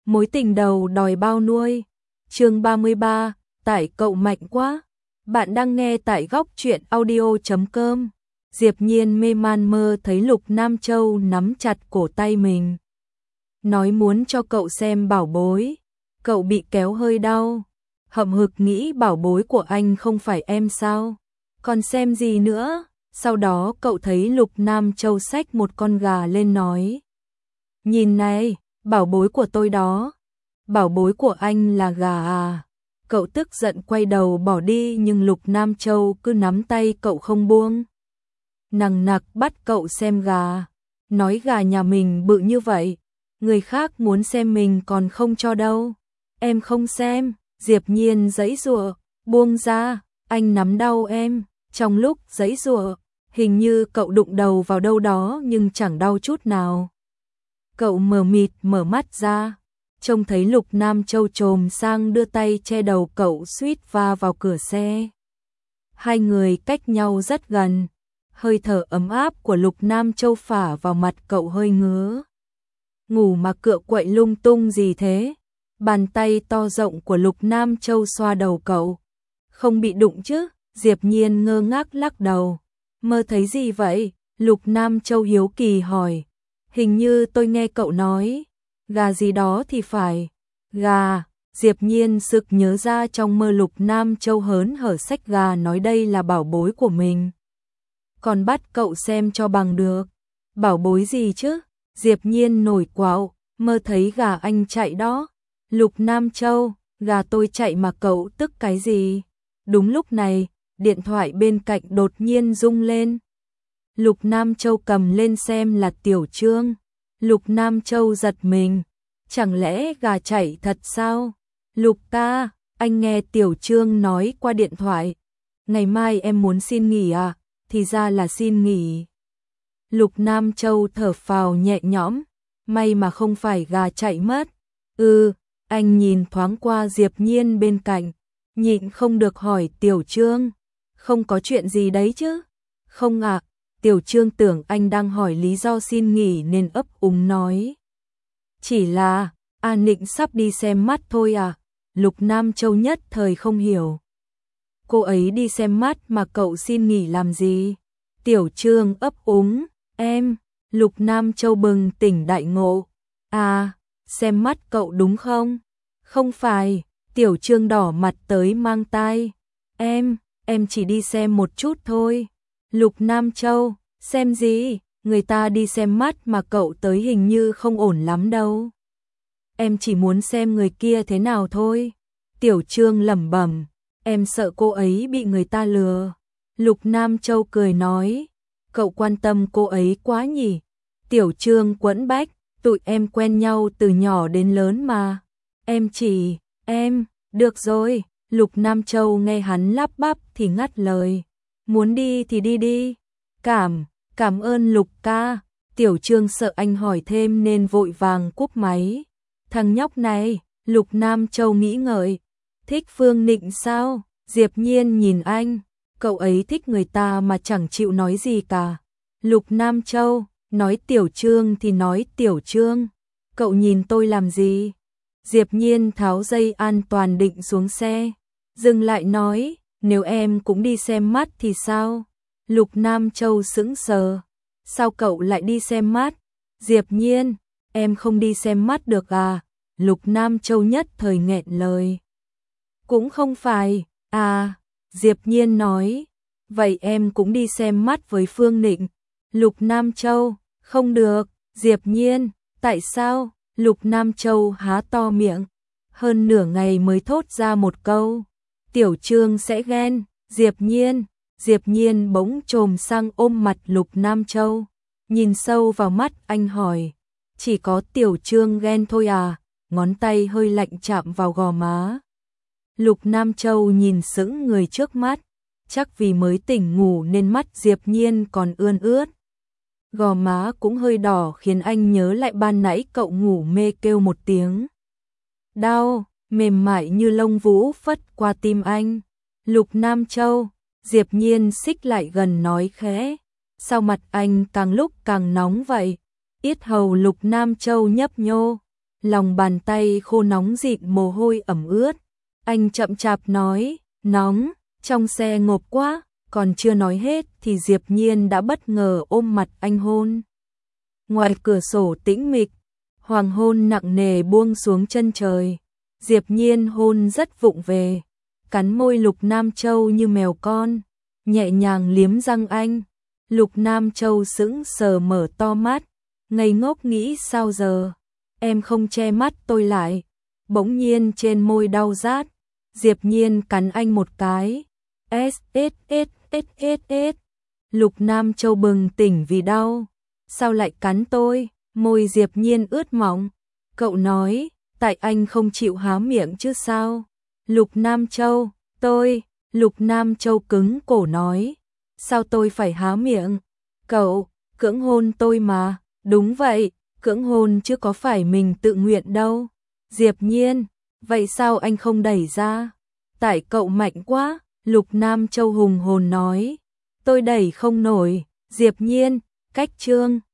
Mối tình đầu đòi bao nuôi. Chương 33, tại cậu mạnh quá. Bạn đang nghe tại góc truyện audio.com. Diệp Nhiên mê man mơ thấy Lục Nam Châu nắm chặt cổ tay mình. Nói muốn cho cậu xem bảo bối. Cậu bị kéo hơi đau. Hậm hực nghĩ bảo bối của anh không phải em sao? Còn xem gì nữa? Sau đó cậu thấy Lục Nam Châu xách một con gà lên nói. Nhìn này, bảo bối của tôi đó. Bảo bối của anh là gà à? Cậu tức giận quay đầu bỏ đi nhưng Lục Nam Châu cứ nắm tay cậu không buông. Nằng nặc bắt cậu xem gà. Nói gà nhà mình bự như vậy. Người khác muốn xem mình còn không cho đâu. Em không xem. Diệp Nhiên giãy giụa, buông ra, anh nắm đau em. Trong lúc giãy giụa, hình như cậu đụng đầu vào đâu đó nhưng chẳng đau chút nào. Cậu mờ mịt mở mắt ra, trông thấy Lục Nam Châu chồm sang đưa tay che đầu cậu suýt va vào cửa xe. Hai người cách nhau rất gần, hơi thở ấm áp của Lục Nam Châu phả vào mặt cậu hơi ngứa. Ngủ mà cựa quậy lung tung gì thế? Bàn tay to rộng của Lục Nam Châu xoa đầu cậu. Không bị đụng chứ? Diệp Nhiên ngơ ngác lắc đầu. Mơ thấy gì vậy? Lục Nam Châu hiếu kỳ hỏi. Hình như tôi nghe cậu nói. Gà gì đó thì phải. Gà. Diệp Nhiên sực nhớ ra trong mơ Lục Nam Châu hớn hở xách gà nói đây là bảo bối của mình. Còn bắt cậu xem cho bằng được. Bảo bối gì chứ? Diệp Nhiên nổi quạo. Mơ thấy gà anh chạy đó. Lục Nam Châu, gà tôi chạy mà cậu tức cái gì? Đúng lúc này, điện thoại bên cạnh đột nhiên rung lên. Lục Nam Châu cầm lên xem là Tiểu Trương. Lục Nam Châu giật mình. Chẳng lẽ gà chạy thật sao? Lục ca, anh nghe Tiểu Trương nói qua điện thoại. Ngày mai em muốn xin nghỉ à? Thì ra là xin nghỉ. Lục Nam Châu thở phào nhẹ nhõm. May mà không phải gà chạy mất. Anh nhìn thoáng qua Diệp Nhiên bên cạnh, nhịn không được hỏi Tiểu Trương, không có chuyện gì đấy chứ? Không ạ, Tiểu Trương tưởng anh đang hỏi lý do xin nghỉ nên ấp úng nói. Chỉ là, An Nịnh sắp đi xem mắt thôi à? Lục Nam Châu nhất thời không hiểu. Cô ấy đi xem mắt mà cậu xin nghỉ làm gì? Tiểu Trương ấp úng, em, Lục Nam Châu bừng tỉnh đại ngộ. À, xem mắt cậu đúng không? Không phải, Tiểu Trương đỏ mặt tới mang tai. Em chỉ đi xem một chút thôi. Lục Nam Châu, xem gì? Người ta đi xem mắt mà cậu tới hình như không ổn lắm đâu. Em chỉ muốn xem người kia thế nào thôi. Tiểu Trương lẩm bẩm, em sợ cô ấy bị người ta lừa. Lục Nam Châu cười nói, cậu quan tâm cô ấy quá nhỉ? Tiểu Trương quẫn bách, tụi em quen nhau từ nhỏ đến lớn mà. Em, được rồi. Lục Nam Châu nghe hắn lắp bắp thì ngắt lời. Muốn đi thì đi đi. Cảm ơn Lục ca. Tiểu Trương sợ anh hỏi thêm nên vội vàng cúp máy. Thằng nhóc này, Lục Nam Châu nghĩ ngợi. Thích Phương Nịnh sao? Diệp Nhiên nhìn anh. Cậu ấy thích người ta mà chẳng chịu nói gì cả. Lục Nam Châu, nói Tiểu Trương thì nói Tiểu Trương. Cậu nhìn tôi làm gì? Diệp Nhiên tháo dây an toàn định xuống xe. Dừng lại nói, nếu em cũng đi xem mắt thì sao? Lục Nam Châu sững sờ. Sao cậu lại đi xem mắt? Diệp Nhiên, em không đi xem mắt được à? Lục Nam Châu nhất thời nghẹn lời. Cũng không phải, à, Diệp Nhiên nói. Vậy em cũng đi xem mắt với Phương Nịnh. Lục Nam Châu, không được. Diệp Nhiên, tại sao? Lục Nam Châu há to miệng, hơn nửa ngày mới thốt ra một câu. Tiểu Trương sẽ ghen. Diệp Nhiên bỗng chồm sang ôm mặt Lục Nam Châu. Nhìn sâu vào mắt anh hỏi, chỉ có Tiểu Trương ghen thôi à? Ngón tay hơi lạnh chạm vào gò má. Lục Nam Châu nhìn sững người trước mắt, chắc vì mới tỉnh ngủ nên mắt Diệp Nhiên còn ươn ướt. Gò má cũng hơi đỏ khiến anh nhớ lại ban nãy cậu ngủ mê kêu một tiếng. Đau, mềm mại như lông vũ phất qua tim anh. Lục Nam Châu, Diệp Nhiên xích lại gần nói khẽ. Sao mặt anh càng lúc càng nóng vậy? Yết hầu Lục Nam Châu nhấp nhô. lòng bàn tay khô nóng dịn mồ hôi ẩm ướt. Anh chậm chạp nói, nóng, trong xe ngộp quá, còn chưa nói hết thì Diệp Nhiên đã bất ngờ ôm mặt anh hôn. Ngoài cửa sổ tĩnh mịch, hoàng hôn nặng nề buông xuống chân trời. Diệp Nhiên hôn rất vụng về, cắn môi Lục Nam Châu như mèo con, nhẹ nhàng liếm răng anh. Lục Nam Châu sững sờ mở to mắt, ngây ngốc nghĩ sao giờ, em không che mắt tôi lại. Bỗng nhiên trên môi đau rát, Diệp Nhiên cắn anh một cái. S. Lục Nam Châu bừng tỉnh vì đau. Sao lại cắn tôi? Môi Diệp Nhiên ướt mỏng. Cậu nói, tại anh không chịu há miệng chứ sao? Lục Nam Châu, Lục Nam Châu cứng cổ nói, sao tôi phải há miệng? Cậu, cưỡng hôn tôi mà. Đúng vậy, cưỡng hôn chứ có phải mình tự nguyện đâu. Diệp Nhiên, vậy sao anh không đẩy ra? Tại cậu mạnh quá, Lục Nam Châu hùng hồn nói. Tôi đẩy không nổi. Diệp Nhiên, cách chương